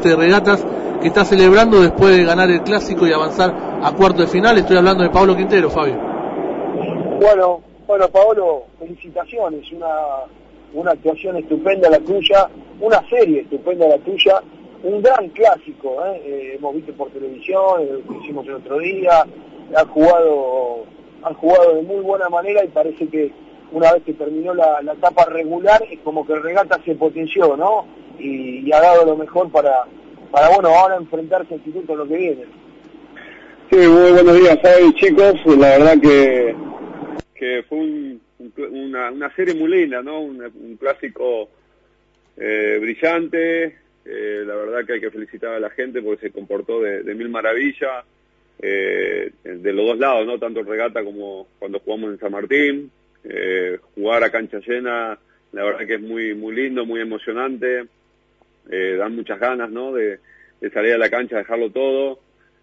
de regatas que está celebrando después de ganar el clásico y avanzar a cuarto de final. Estoy hablando de Pablo Quintero, Fabio. Bueno, Paolo, felicitaciones, una actuación estupenda la tuya, una serie estupenda la tuya, un gran clásico, hemos visto por televisión, lo hicimos el otro día, han jugado de muy buena manera y parece que una vez que terminó la etapa regular es como que el regata se potenció, ¿no? Y ha dado lo mejor para bueno, ahora enfrentarse al instituto en lo que viene. Sí, muy buenos días, Fabi, chicos. La verdad que fue una serie muy linda, ¿no? Un clásico brillante. La verdad que hay que felicitar a la gente porque se comportó de mil maravillas de los dos lados, ¿no? Tanto el regata como cuando jugamos en San Martín. Jugar a cancha llena, la verdad que es muy muy lindo, muy emocionante. Dan muchas ganas, ¿no? De salir a la cancha, dejarlo todo.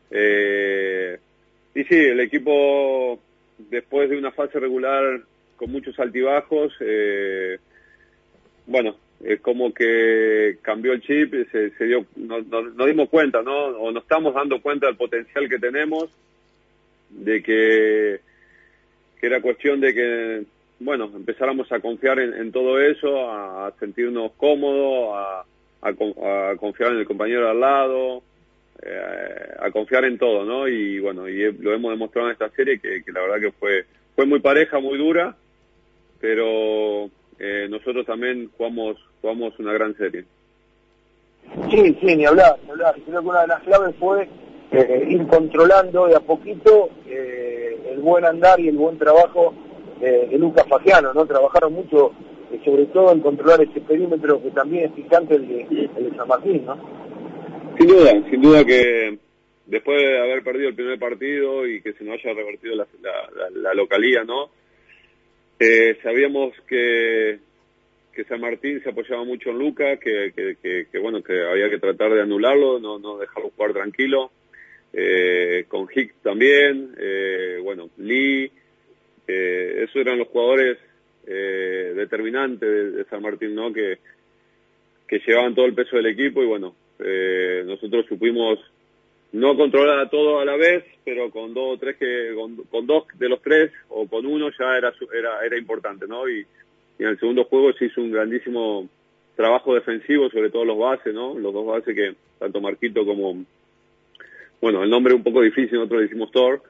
Y sí, el equipo, después de una fase regular con muchos altibajos, bueno, es como que cambió el chip, se dio, nos dimos cuenta, ¿no? O nos estamos dando cuenta del potencial que tenemos, de que era cuestión de que, bueno, empezáramos a confiar en todo eso, a sentirnos cómodos, a confiar en el compañero de al lado, a confiar en todo, ¿no? Y bueno, y lo hemos demostrado en esta serie que la verdad que fue muy pareja, muy dura, pero nosotros también jugamos una gran serie. Sí, ni hablar. Creo que una de las claves fue ir controlando de a poquito el buen andar y el buen trabajo de Lucas Fagiano, ¿no? Trabajaron mucho, sobre todo en controlar ese perímetro que también es picante el de San Martín, ¿no? Sin duda que después de haber perdido el primer partido y que se nos haya revertido la localía, ¿no? Sabíamos que San Martín se apoyaba mucho en Lucas, que bueno, que había que tratar de anularlo, no dejarlo jugar tranquilo. Con Hicks también, bueno, Lee, esos eran los jugadores determinantes de San Martín, ¿no? Que llevaban todo el peso del equipo y bueno, nosotros supimos no controlar a todo a la vez, pero con dos o tres con dos de los tres o con uno ya era importante, ¿no? Y en el segundo juego se hizo un grandísimo trabajo defensivo, sobre todo los bases, ¿no? Los dos bases que tanto Marquito como, bueno, el nombre es un poco difícil, nosotros le decimos Thor,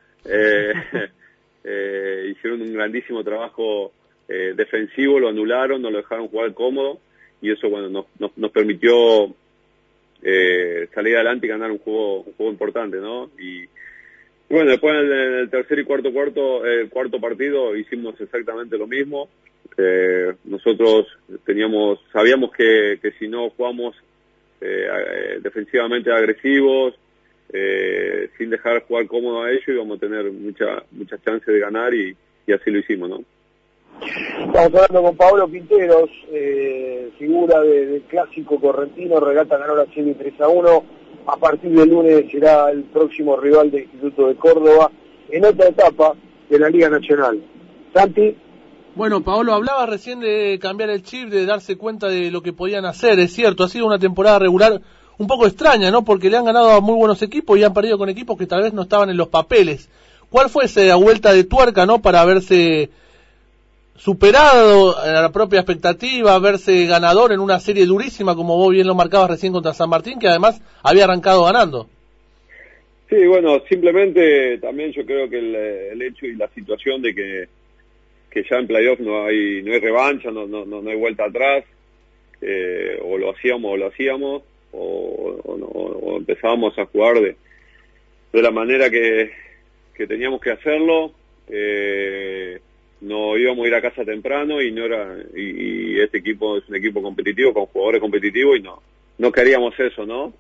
hicieron un grandísimo trabajo defensivo, lo anularon, nos lo dejaron jugar cómodo y eso, bueno, nos permitió salir adelante y ganar un juego importante, ¿no? Y bueno, después en el tercer y cuarto partido hicimos exactamente lo mismo. Nosotros sabíamos que si no jugamos defensivamente agresivos, sin dejar jugar cómodo a ellos, íbamos a tener muchas chances de ganar y así lo hicimos, ¿no? Estamos hablando con Pablo Quinteros, figura del clásico correntino. Regata ganó la serie 3-1. A partir del lunes será el próximo rival del Instituto de Córdoba en otra etapa de la Liga Nacional. Santi. Bueno, Paolo, hablaba recién de cambiar el chip, de darse cuenta de lo que podían hacer. Es cierto, ha sido una temporada regular un poco extraña, ¿no? Porque le han ganado a muy buenos equipos y han perdido con equipos que tal vez no estaban en los papeles. ¿Cuál fue esa vuelta de tuerca, no? Para haberse superado a la propia expectativa, verse ganador en una serie durísima, como vos bien lo marcabas recién contra San Martín, que además había arrancado ganando. Sí, bueno, simplemente también yo creo que el hecho y la situación de que ya en playoff no hay revancha, no hay vuelta atrás, o lo hacíamos o empezábamos a jugar de la manera que teníamos que hacerlo. No íbamos a ir a casa temprano y este equipo es un equipo competitivo con jugadores competitivos y no queríamos eso, ¿no?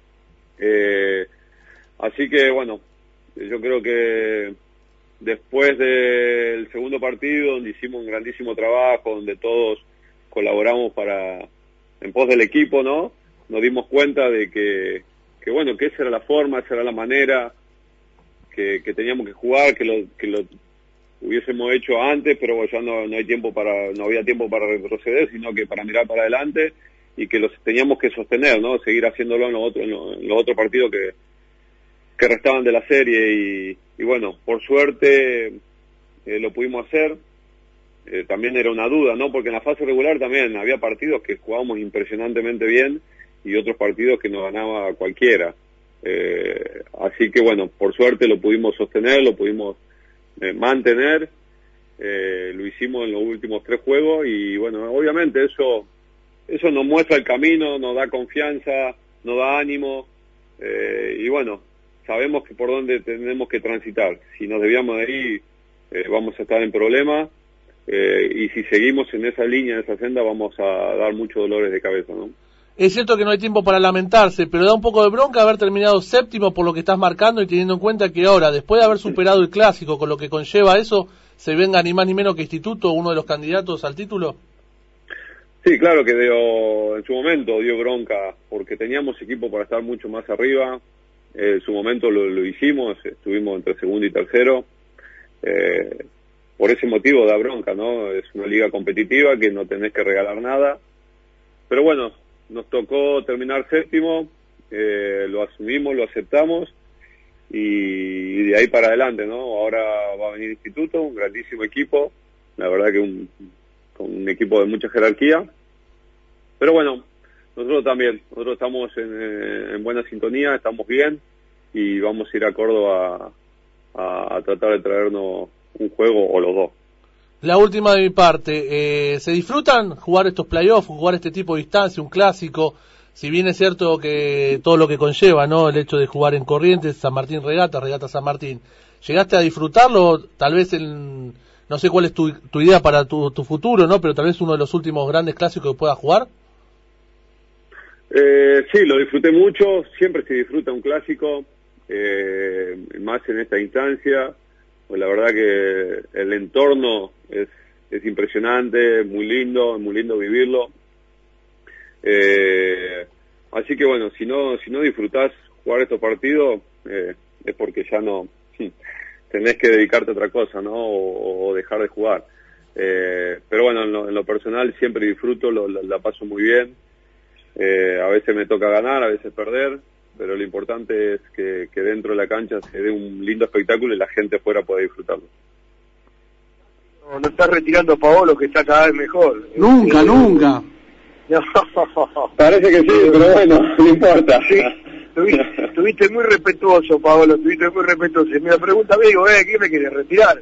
Así que bueno, yo creo que después del segundo partido, donde hicimos un grandísimo trabajo, donde todos colaboramos en pos del equipo, ¿no? Nos dimos cuenta de que bueno, que esa era la forma, esa era la manera que teníamos que jugar, que lo hubiésemos hecho antes, pero ya no había tiempo para retroceder, sino que para mirar para adelante y que los teníamos que sostener, ¿no? Seguir haciéndolo en los otros partidos que restaban de la serie y bueno, por suerte lo pudimos hacer. También era una duda, ¿no? Porque en la fase regular también había partidos que jugábamos impresionantemente bien y otros partidos que nos ganaba cualquiera. Así que bueno, por suerte lo pudimos sostener, lo pudimos mantener, lo hicimos en los últimos 3 juegos y bueno, obviamente eso nos muestra el camino, nos da confianza, nos da ánimo y bueno, sabemos que por dónde tenemos que transitar. Si nos desviamos de ahí vamos a estar en problemas y si seguimos en esa línea, en esa senda, vamos a dar muchos dolores de cabeza, ¿no? Es cierto que no hay tiempo para lamentarse, pero da un poco de bronca haber terminado séptimo por lo que estás marcando y teniendo en cuenta que ahora, después de haber superado el clásico con lo que conlleva eso, se venga ni más ni menos que Instituto, uno de los candidatos al título. Sí, claro que en su momento dio bronca porque teníamos equipo para estar mucho más arriba. En su momento lo hicimos, estuvimos entre segundo y tercero. Por ese motivo da bronca, ¿no? Es una liga competitiva que no tenés que regalar nada. Pero bueno, nos tocó terminar séptimo, lo asumimos, lo aceptamos y de ahí para adelante, ¿no? Ahora va a venir Instituto, un grandísimo equipo, la verdad que con un equipo de mucha jerarquía. Pero bueno, nosotros estamos en buena sintonía, estamos bien y vamos a ir a Córdoba a tratar de traernos un juego o los dos. La última de mi parte, ¿se disfrutan jugar estos playoffs, jugar este tipo de instancia, un clásico? Si bien es cierto que todo lo que conlleva, ¿no? El hecho de jugar en Corrientes, San Martín Regata San Martín, ¿llegaste a disfrutarlo? Tal vez no sé cuál es tu idea para tu futuro, ¿no? Pero tal vez uno de los últimos grandes clásicos que puedas jugar. Sí, lo disfruté mucho, siempre se disfruta un clásico, más en esta instancia. Pues la verdad que el entorno es impresionante, muy lindo vivirlo. Así que bueno, si no disfrutás jugar estos partidos, es porque ya no tenés que dedicarte a otra cosa, ¿no? O dejar de jugar. Pero bueno, en lo personal siempre disfruto, la paso muy bien. A veces me toca ganar, a veces perder, pero lo importante es que dentro de la cancha se dé un lindo espectáculo y la gente afuera pueda disfrutarlo. No estás retirando Paolo, que está cada vez mejor. Nunca. No. Parece que sí, pero bueno, no importa. Sí, estuviste muy respetuoso, Paolo, estuviste muy respetuoso. Y me pregunta, amigo, ¿qué me quieres retirar?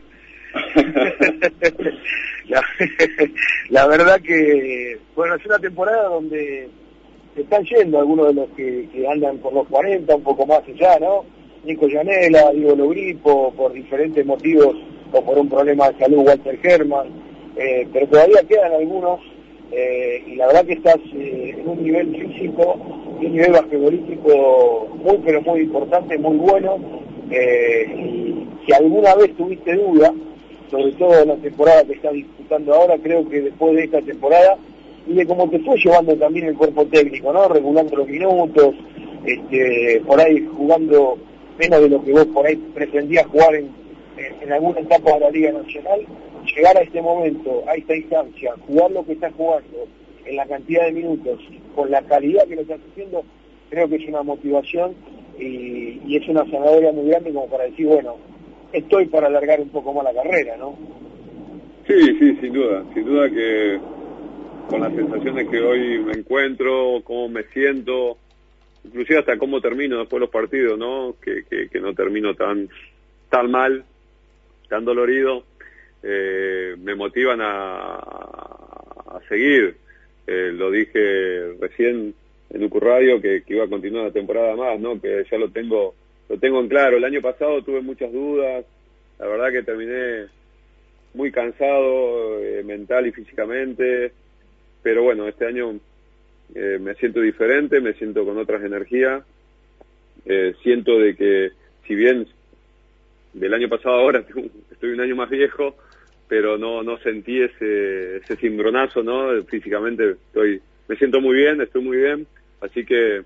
la verdad que, bueno, es una temporada donde se están yendo algunos de los que andan por los 40, un poco más allá, ¿no? Nico Llanela, Diego Logripo, por diferentes motivos, o por un problema de salud, Walter Herman, pero todavía quedan algunos, y la verdad que estás en un nivel físico y un nivel basquetbolístico muy, pero muy importante, muy bueno, y si alguna vez tuviste duda, sobre todo en la temporada que estás disputando ahora, creo que después de esta temporada, y de cómo te fue llevando también el cuerpo técnico, ¿no? Regulando los minutos, por ahí jugando menos de lo que vos por ahí pretendías jugar en alguna etapa de la Liga Nacional, llegar a este momento, a esta instancia, jugar lo que estás jugando, en la cantidad de minutos, con la calidad que lo estás haciendo, creo que es una motivación y es una zanahoria muy grande como para decir, bueno, estoy para alargar un poco más la carrera, ¿no? Sí, sin duda que con las sensaciones que hoy me encuentro, cómo me siento, inclusive hasta cómo termino después los partidos, ¿no? Que no termino tan mal, tan dolorido, me motivan a seguir. Lo dije recién en UQ Radio que iba a continuar la temporada más, ¿no? Que ya lo tengo en claro. El año pasado tuve muchas dudas, la verdad que terminé muy cansado, mental y físicamente, pero bueno, este año me siento diferente, me siento con otras energías, siento de que si bien del año pasado ahora estoy un año más viejo, pero no sentí ese cimbronazo, ¿no? Físicamente me siento muy bien, estoy muy bien, así que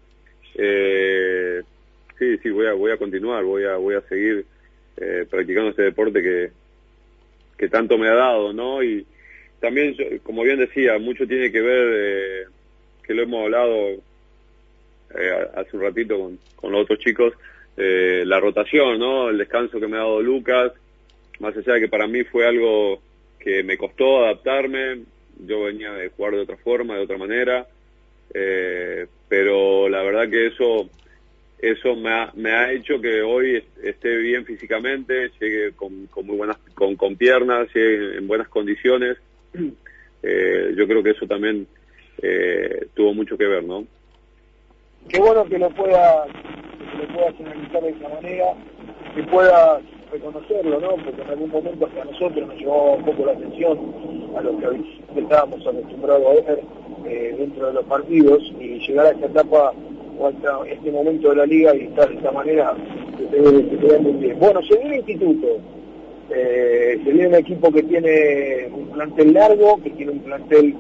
sí, voy a continuar, voy a seguir practicando este deporte que tanto me ha dado, ¿no? Y también, como bien decía, mucho tiene que ver lo hemos hablado hace un ratito con los otros chicos, la rotación, ¿no? El descanso que me ha dado Lucas, más allá de que para mí fue algo que me costó adaptarme, yo venía de jugar de otra forma, de otra manera, pero la verdad que eso me ha hecho que hoy esté bien físicamente, llegue con muy buenas, con piernas, llegue en buenas condiciones. Yo creo que eso también tuvo mucho que ver, ¿no? Qué bueno que lo puedas analizar de esa manera, que puedas reconocerlo, ¿no? Porque en algún momento hasta a nosotros nos llamaba un poco la atención a lo que estábamos acostumbrados a ver dentro de los partidos, y llegar a esta etapa o hasta este momento de la liga y estar de esta manera te ve muy bien. Bueno, se viene Instituto, se viene un equipo que tiene un plantel largo, que tiene un plantel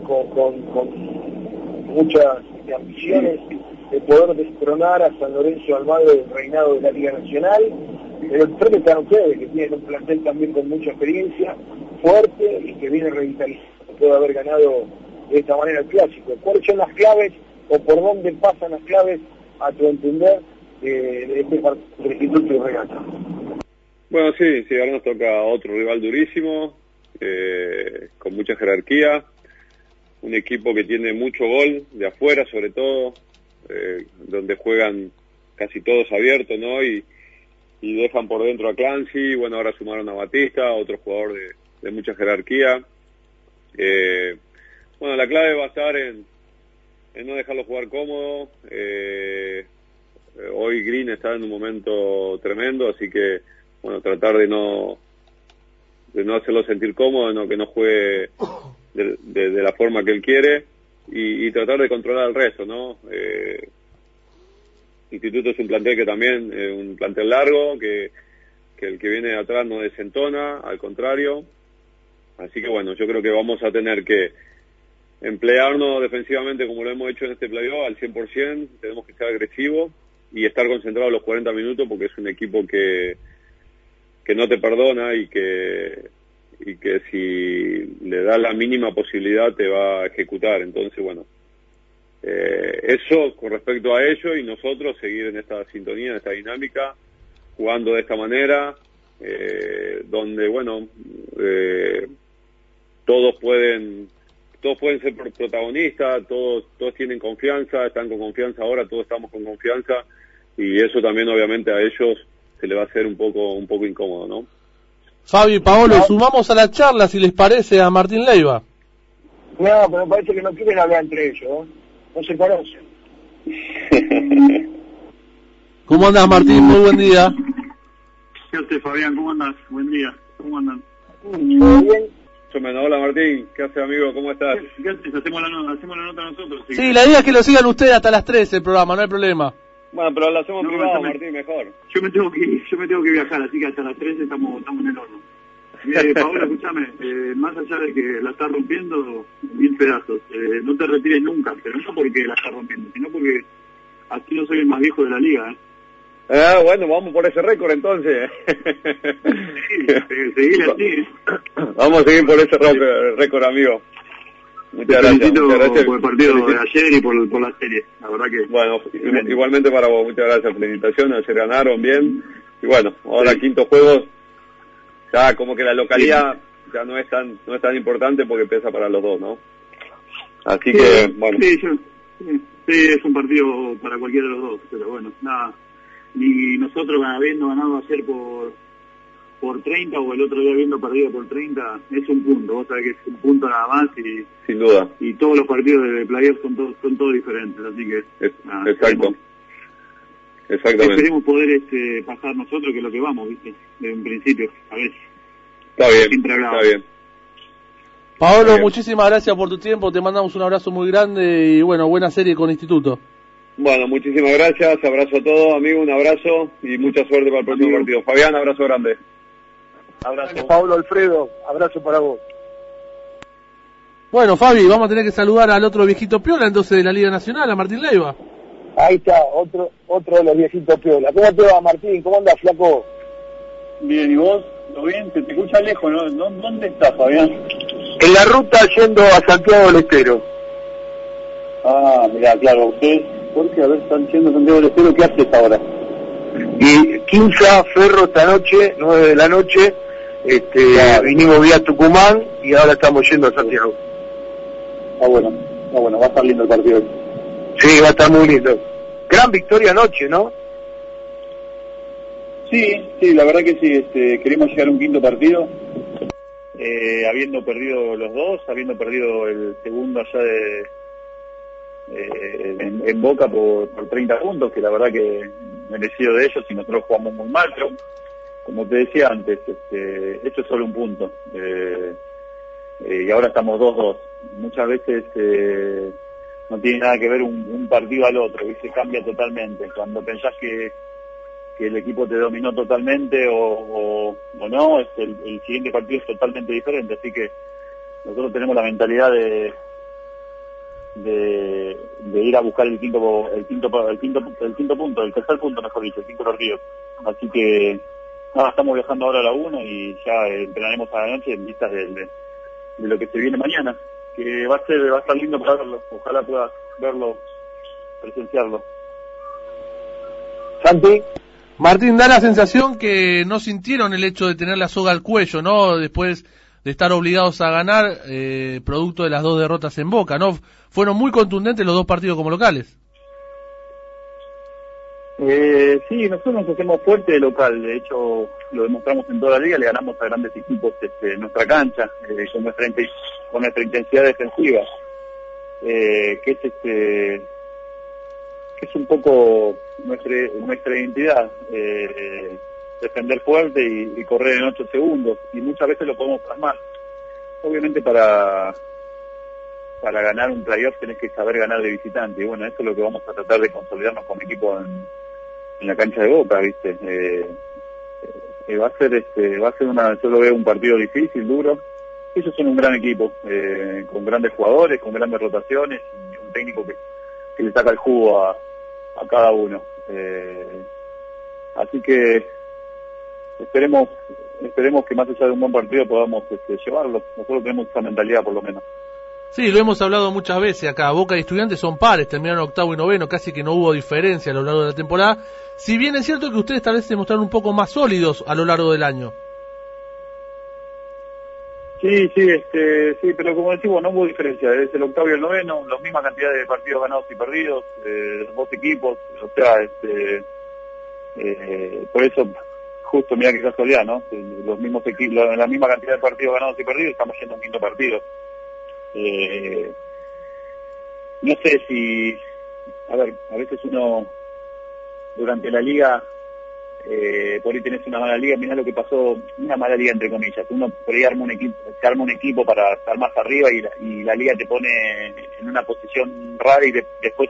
con muchas ambiciones de poder destronar a San Lorenzo de Almagro del reinado de la Liga Nacional, pero el frente están ustedes, que tienen un plantel también con mucha experiencia, fuerte, y que viene revitalizado, puede haber ganado de esta manera el clásico. ¿Cuáles son las claves o por dónde pasan las claves, a tu entender, de este partido de Instituto y Regata? Bueno, sí, ahora nos toca otro rival durísimo, con mucha jerarquía, un equipo que tiene mucho gol, de afuera sobre todo, donde juegan casi todos abiertos, ¿no? Y dejan por dentro a Clancy, bueno, ahora sumaron a Batista, otro jugador de mucha jerarquía. Bueno, la clave va a estar en no dejarlo jugar cómodo. Hoy Green está en un momento tremendo, así que, bueno, tratar de no hacerlo sentir cómodo, que no juegue de la forma que él quiere, y tratar de controlar el resto, ¿no? Instituto es un plantel que también, un plantel largo, que el que viene de atrás no desentona, al contrario. Así que bueno, yo creo que vamos a tener que emplearnos defensivamente como lo hemos hecho en este playoff al 100%, tenemos que ser agresivos y estar concentrados los 40 minutos, porque es un equipo que no te perdona y que si le da la mínima posibilidad te va a ejecutar. Entonces, bueno, eso con respecto a ello, y nosotros seguir en esta sintonía, en esta dinámica, jugando de esta manera, donde, bueno, todos pueden ser protagonistas, todos tienen confianza, están con confianza ahora, todos estamos con confianza, y eso también obviamente a ellos se le va a hacer un poco incómodo, ¿no? Fabi, Paolo, sumamos a la charla, si les parece, a Martín Leiva. No, pero me parece que no quieren hablar entre ellos, ¿no? No se conocen. ¿Cómo andas, Martín? Muy buen día. ¿Qué haces, Fabián? ¿Cómo andas? Buen día. ¿Cómo andan? ¿Todo bien? Hola, Martín. ¿Qué haces, amigo? ¿Cómo estás? ¿Qué haces? Hacemos la nota nosotros. Sí, la idea es que lo sigan ustedes hasta las 13 el programa, no hay problema. Bueno, pero lo hacemos privado, Martín, mejor. Yo me tengo que viajar, así que hasta las 13 estamos en el horno. Paola, escúchame, más allá de que la estás rompiendo, 1000 pedazos, no te retires nunca, pero no porque la estás rompiendo, sino porque así no soy el más viejo de la liga, bueno, vamos por ese récord entonces. Seguir así, Vamos a seguir por ese récord, amigo. Muchas gracias por el partido de ayer y por la serie, la verdad que... Bueno, igualmente para vos, muchas gracias, felicitaciones, ayer ganaron bien, y bueno, ahora quinto juego, ya como que la localidad ya no es tan importante porque pesa para los dos, ¿no? Así que, bueno. Sí, es un partido para cualquiera de los dos, pero bueno, nada, ni nosotros habiendo ganado ayer por 30 o el otro día habiendo perdido por 30, es un punto, vos sabés que es un punto nada más, y sin duda. Y todos los partidos de playoff son todos diferentes, así que exacto. Exactamente. Esperemos poder pasar nosotros, que es lo que vamos, ¿viste? De un principio, a ver. Está bien. Paolo, muchísimas gracias por tu tiempo, te mandamos un abrazo muy grande y bueno, buena serie con Instituto. Bueno, muchísimas gracias, abrazo a todos, amigo, un abrazo y mucha suerte para el próximo partido. Fabián, abrazo grande. Abrazo. Pablo, Alfredo, abrazo para vos. Bueno, Fabi, vamos a tener que saludar al otro viejito piola entonces de la Liga Nacional, a Martín Leiva. Ahí está, otro de los viejitos piola. ¿Cómo te va, Martín? ¿Cómo andas, flaco? Bien, ¿y vos? ¿Todo bien? Te escucha lejos, ¿no? ¿Dónde estás, Fabián? En la ruta yendo a Santiago del Estero. Ah, mirá, claro, ustedes, porque a ver, están siendo Santiago del Estero, ¿qué haces ahora? Y 15 Ferro esta noche, 9 de la noche, vinimos vía Tucumán y ahora estamos yendo a Santiago. Bueno, va a estar lindo el partido. Sí, va a estar muy lindo. Gran victoria anoche, ¿no? Sí, la verdad que sí, queremos llegar a un quinto partido, habiendo perdido los dos, habiendo perdido el segundo allá en Boca por 30 puntos, que la verdad que merecido de ellos, y nosotros jugamos muy mal, pero como te decía antes, esto es solo un punto, y ahora estamos 2-2. Muchas veces no tiene nada que ver un partido al otro, y se cambia totalmente. Cuando pensás que el equipo te dominó totalmente o no, el siguiente partido es totalmente diferente, así que nosotros tenemos la mentalidad de ir a buscar el tercer punto, mejor dicho, el quinto partido. Así que nada, estamos viajando ahora a la 1 y ya entrenaremos a la noche en vistas de lo que se viene mañana, que va a estar lindo para verlo. Ojalá puedas verlo, presenciarlo. Santi. Martín, da la sensación que no sintieron el hecho de tener la soga al cuello, ¿no? Después de estar obligados a ganar, producto de las 2 derrotas en Boca, ¿no? Fueron muy contundentes los 2 partidos como locales. Sí, nosotros nos hacemos fuerte de local, de hecho lo demostramos en toda la liga, le ganamos a grandes equipos en nuestra cancha, con nuestra intensidad defensiva, que es un poco nuestra identidad, defender fuerte y correr en 8 segundos, y muchas veces lo podemos plasmar. Obviamente para ganar un playoff tenés que saber ganar de visitante, y bueno, eso es lo que vamos a tratar de consolidarnos como equipo en la cancha de Boca, ¿viste? Va a ser yo lo veo un partido difícil, duro. Ellos son un gran equipo, con grandes jugadores, con grandes rotaciones, y un técnico que le saca el jugo a cada uno. Así que esperemos que más allá de un buen partido podamos llevarlo. Nosotros tenemos esa mentalidad, por lo menos. Sí, lo hemos hablado muchas veces acá. Boca y Estudiantes son pares, terminaron 8º y 9º, casi que no hubo diferencia a lo largo de la temporada. Si bien es cierto que ustedes tal vez se mostraron un poco más sólidos a lo largo del año. Sí, pero como decimos, no hubo diferencia. Es el 8º y el 9º, la misma cantidad de partidos ganados y perdidos, los 2 equipos, o sea, por eso, justo, mira qué casualidad, ¿no? Los mismos equipos, la misma cantidad de partidos ganados y perdidos, estamos yendo a un quinto partido. No sé si, a veces uno durante la liga, por ahí tenés una mala liga, mirá lo que pasó, una mala liga entre comillas, uno por ahí se arma un equipo para estar más arriba y la liga te pone en una posición rara y después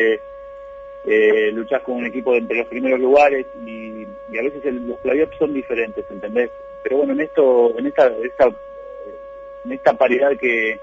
luchás con un equipo de entre los primeros lugares y a veces los playoffs son diferentes, ¿entendés? Pero bueno, en esta paridad que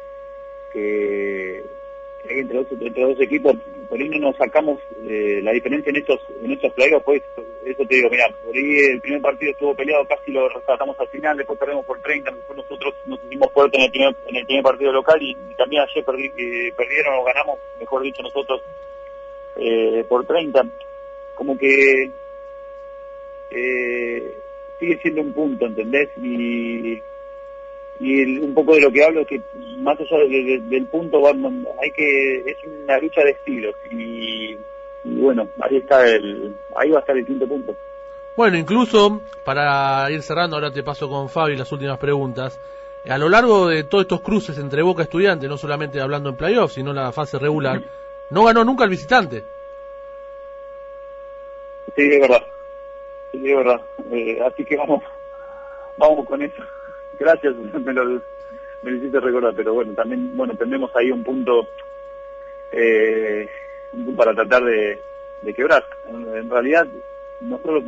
hay entre dos equipos, por ahí no nos sacamos la diferencia en estos playoffs, pues eso te digo, mira, por ahí el primer partido estuvo peleado, casi lo rescatamos al final, después perdemos por 30, después nosotros nos hicimos fuerte en el primer partido local y también ayer perdieron o ganamos, mejor dicho nosotros, por 30, como que sigue siendo un punto, ¿entendés? Y un poco de lo que hablo es que más allá del punto es una lucha de estilos y bueno, ahí va a estar el quinto punto. Bueno, incluso para ir cerrando, ahora te paso con Fabi las últimas preguntas. A lo largo de todos estos cruces entre Boca y Estudiantes, no solamente hablando en playoffs, sino en la fase regular, no ganó nunca el visitante. Sí, es verdad. Así que vamos con eso. Gracias, me lo hiciste recordar, pero bueno, también tenemos ahí un punto para tratar de quebrar. En realidad, nosotros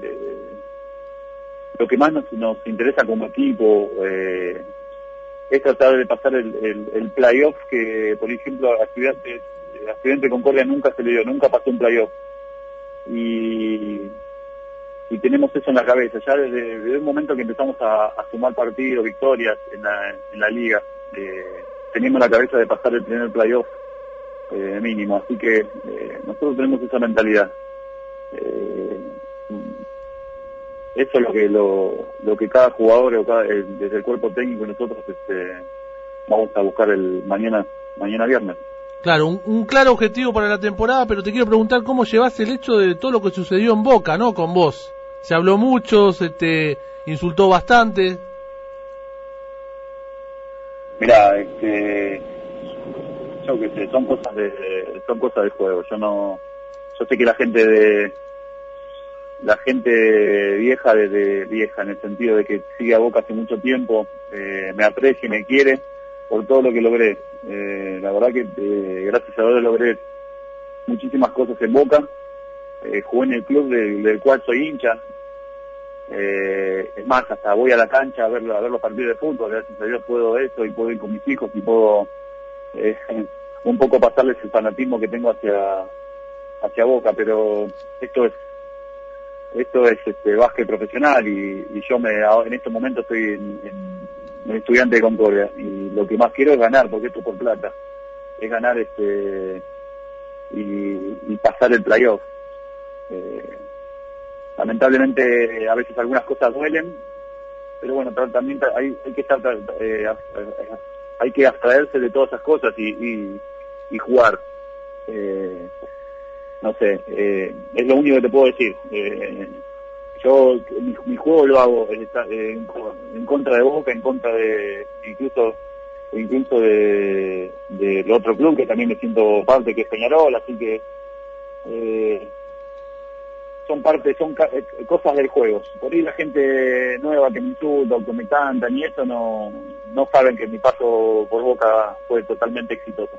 lo que más nos interesa como equipo es tratar de pasar el playoff, que por ejemplo a Estudiante Concordia nunca se le dio, nunca pasó un playoff. Y tenemos eso en la cabeza, ya desde un momento que empezamos a sumar partidos, victorias en la liga, teníamos la cabeza de pasar el primer playoff, mínimo, así que nosotros tenemos esa mentalidad. Eso es lo que cada jugador o desde el cuerpo técnico y nosotros vamos a buscar el mañana viernes. Claro, un claro objetivo para la temporada, pero te quiero preguntar cómo llevas el hecho de todo lo que sucedió en Boca, ¿no? Con vos. Se habló mucho, se te insultó bastante. Mirá, yo qué sé, son cosas del juego. Yo sé que la gente vieja, desde vieja en el sentido de que sigue a Boca hace mucho tiempo, me aprecia y me quiere por todo lo que logré. La verdad que gracias a Dios logré muchísimas cosas en Boca. Jugué en el club del cual soy hincha. Es más, hasta voy a la cancha a ver los partidos de fútbol. Gracias a Dios puedo eso y puedo ir con mis hijos y puedo un poco pasarles el fanatismo que tengo hacia Boca, pero esto es básquet profesional y yo en este momento estoy en Estudiante de Concordia y lo que más quiero es ganar, porque esto es por plata, es ganar y pasar el playoff. Lamentablemente a veces algunas cosas duelen, pero bueno, también hay que abstraerse de todas esas cosas y jugar. No sé, es lo único que te puedo decir. Yo mi juego lo hago en contra de Boca, en contra de incluso del otro club que también me siento parte, que es Peñarol, así que son cosas del juego. Por ahí la gente nueva que me insulta o que me cantan y eso no saben que mi paso por Boca fue totalmente exitoso.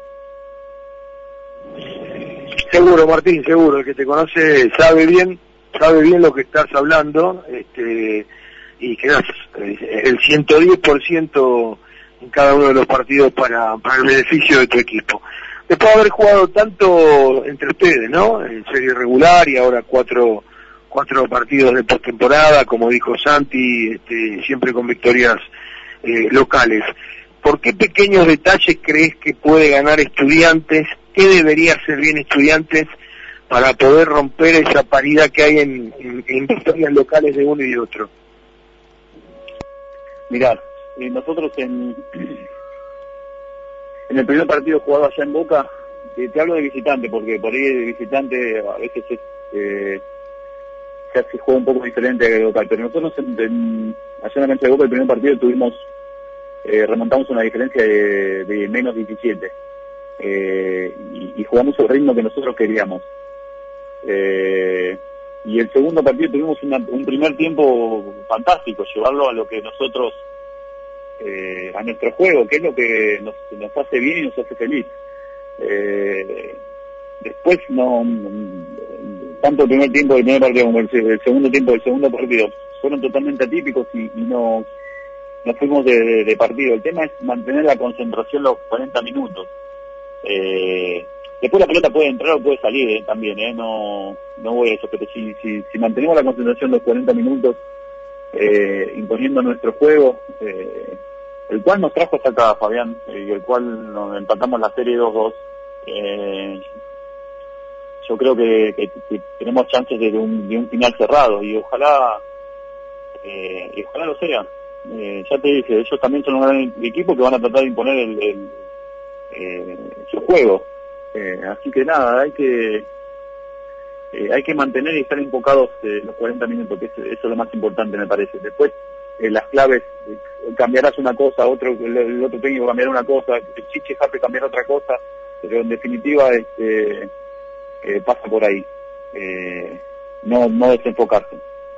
Seguro, Martín, seguro. El que te conoce sabe bien lo que estás hablando, y que das el 110% en cada uno de los partidos para el beneficio de tu equipo. Después de haber jugado tanto entre ustedes, ¿no? En serie regular y ahora cuatro partidos de postemporada, como dijo Santi, siempre con victorias locales. ¿Por qué pequeños detalles crees que puede ganar Estudiantes? ¿Qué debería hacer bien Estudiantes para poder romper esa paridad que hay en victorias locales de uno y de otro? Mirá, nosotros en el primer partido jugado allá en Boca, te hablo de visitante, porque por ahí de visitante a veces se juega un poco diferente que local, pero nosotros allá en la cancha de Boca el primer partido remontamos una diferencia de menos 17 y jugamos el ritmo que nosotros queríamos. Y el segundo partido tuvimos un primer tiempo fantástico, llevarlo a lo que nosotros, a nuestro juego, que es lo que nos hace bien y nos hace feliz. Después tanto el primer tiempo del primer partido como el segundo tiempo del segundo partido fueron totalmente atípicos y nos fuimos de partido. El tema es mantener la concentración los 40 minutos. Después la pelota puede entrar o puede salir también, no voy a eso, pero si mantenemos la concentración los 40 minutos, imponiendo nuestro juego, el cual nos trajo hasta acá, Fabián, y el cual nos empatamos la serie 2-2, yo creo que tenemos chances de un final cerrado y ojalá lo sea. Ya te dije, ellos también son un gran equipo que van a tratar de imponer su juego. Así que nada, hay que mantener y estar enfocados los 40 minutos, que eso es lo más importante, me parece. Después, las claves, cambiarás una cosa, el otro técnico cambiará una cosa, el Chiche Jape cambiará otra cosa, pero en definitiva pasa por ahí. No desenfocarse.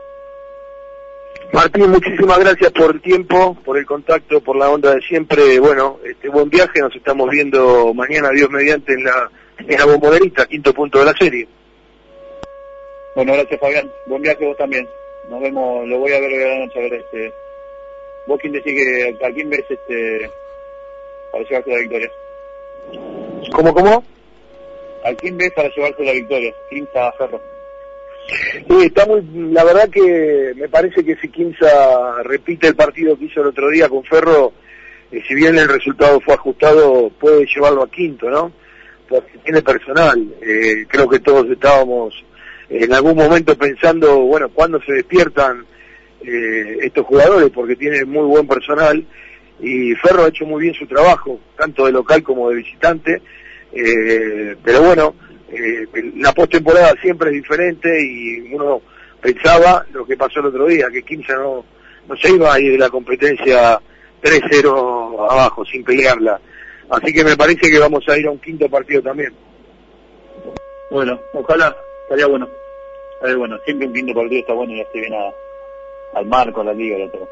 Martín, muchísimas gracias por el tiempo, por el contacto, por la onda de siempre. Bueno, buen viaje, nos estamos viendo mañana, Dios mediante, en la Bombonera, quinto punto de la serie. Bueno, gracias, Fabián. Buen viaje vos también. Nos vemos, lo voy a ver hoy a la noche, a ver vos quién decís que a quién ves para llevarse la victoria. ¿Cómo? ¿A quién ves para llevarse la victoria? Quinza, Ferro. Sí, la verdad que me parece que si Quinza repite el partido que hizo el otro día con Ferro, si bien el resultado fue ajustado, puede llevarlo a quinto, ¿no? porque tiene personal. Creo que todos estábamos en algún momento pensando, bueno, ¿cuándo se despiertan estos jugadores? Porque tiene muy buen personal y Ferro ha hecho muy bien su trabajo, tanto de local como de visitante, pero bueno, la postemporada siempre es diferente y uno pensaba lo que pasó el otro día, que Quimsa no se iba a ir de la competencia 3-0 abajo, sin pelearla. Así que me parece que vamos a ir a un quinto partido también. Bueno, ojalá, estaría bueno. Siempre un quinto partido está bueno y así viene al marco, a la liga y a todo.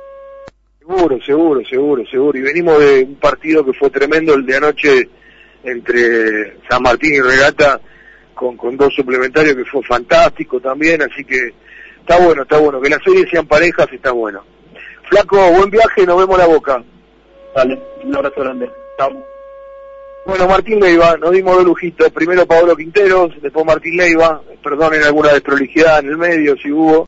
Seguro. Y venimos de un partido que fue tremendo, el de anoche entre San Martín y Regata, con dos suplementarios que fue fantástico también, así que está bueno. Que las series sean parejas está bueno. Flaco, buen viaje, nos vemos la Boca. Dale, un abrazo grande. Chao. Bueno, Martín Leiva, nos dimos dos lujitos. Primero Paolo Quinteros, después Martín Leiva. Perdonen alguna desprolijidad en el medio si hubo.